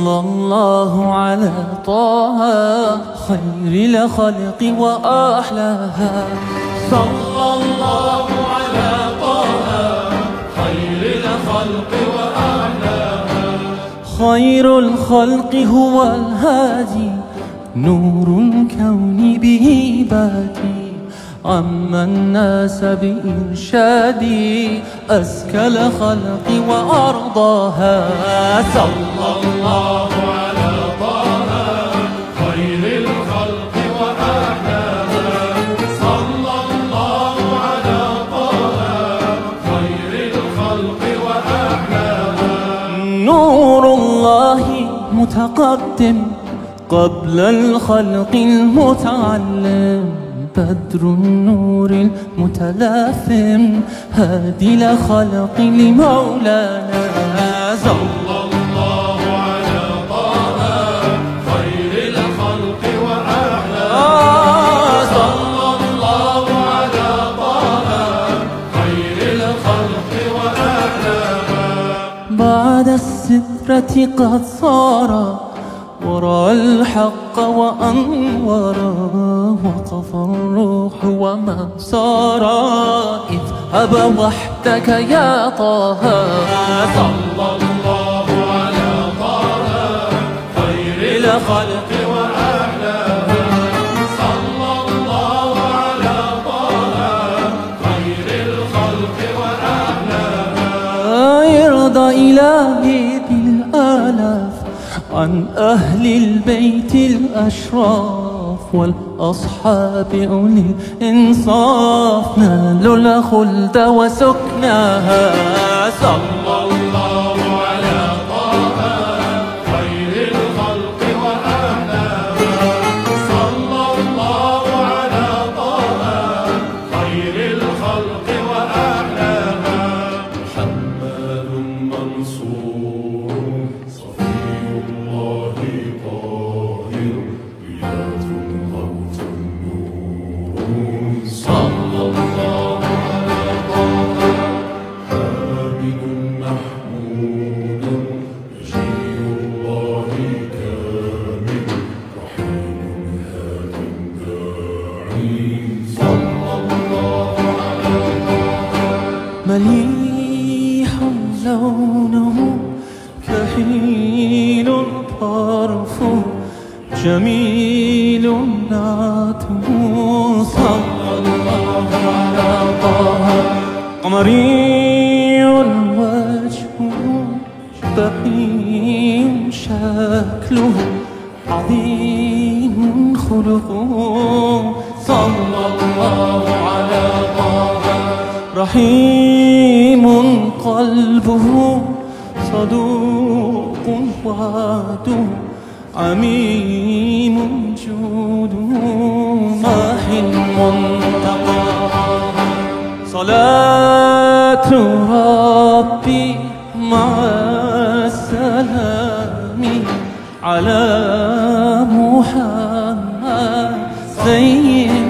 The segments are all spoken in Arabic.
صلى الله على طه خير الخلق وأحلاها. صلى الله على طه خير الخلق وأحلاها. خير الخلق هو الهادي نور الكون به بادي عم الناس بإرشادي أزكى الخلق وأرضاها. صلى الله على طه خير الخلق وأحلاها. صلى الله على طه خير الخلق وأحلاها. نور الله متقدم قبل الخلق المتعلم بدر النور المتلاثم هادي الخلق لمولانا. صلى الله على طه خير الخلق وأحلاها. صلى الله على طه خير الخلق وأحلاها. بعد السترة قد صار ورأى الحق وأنورا وقف الروح وما سار اذهب وحدك يا طه. صلى الله على طه خير الخلق وأحلاها. صلى الله على طه خير الخلق وأحلاها. يرضى إلهي بالآلاف عن أهل البيت الأشراف والأصحاب أولي الإنصاف نالوا الخلد وسكناها. صلى الله على طه خير الخلق وأحلاها. صلى الله على طه خير الخلق وأحلاها. محمد منصور صفي الله طاهر إيات غوث النور. صلى الله على طه حامد محمود نجي الله كامل رحيم هاد داعي. صلى الله على طه مليح لونه كحيل طرفه جميل نعته. صلى الله على طه قمري وجهه بهي شكله عظيم خلقه. صلى الله على طه رحيم قلبه صدوق وعده عميم جوده ماح منتقى. صلاة ربي مع السلام على محمد زين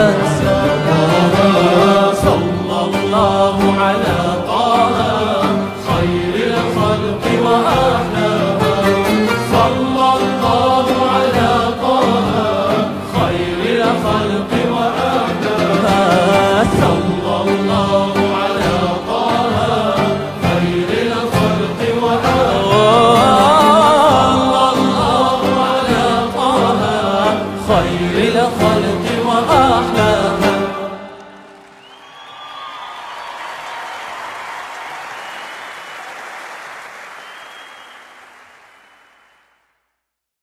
الأنساب. صلى الله على طه خير الخلق وأحلاها. صلى الله على طه خير الخلق وأحلاها. صلى الله على طه خير الخلق وأحلاها. صلى الله على طه خير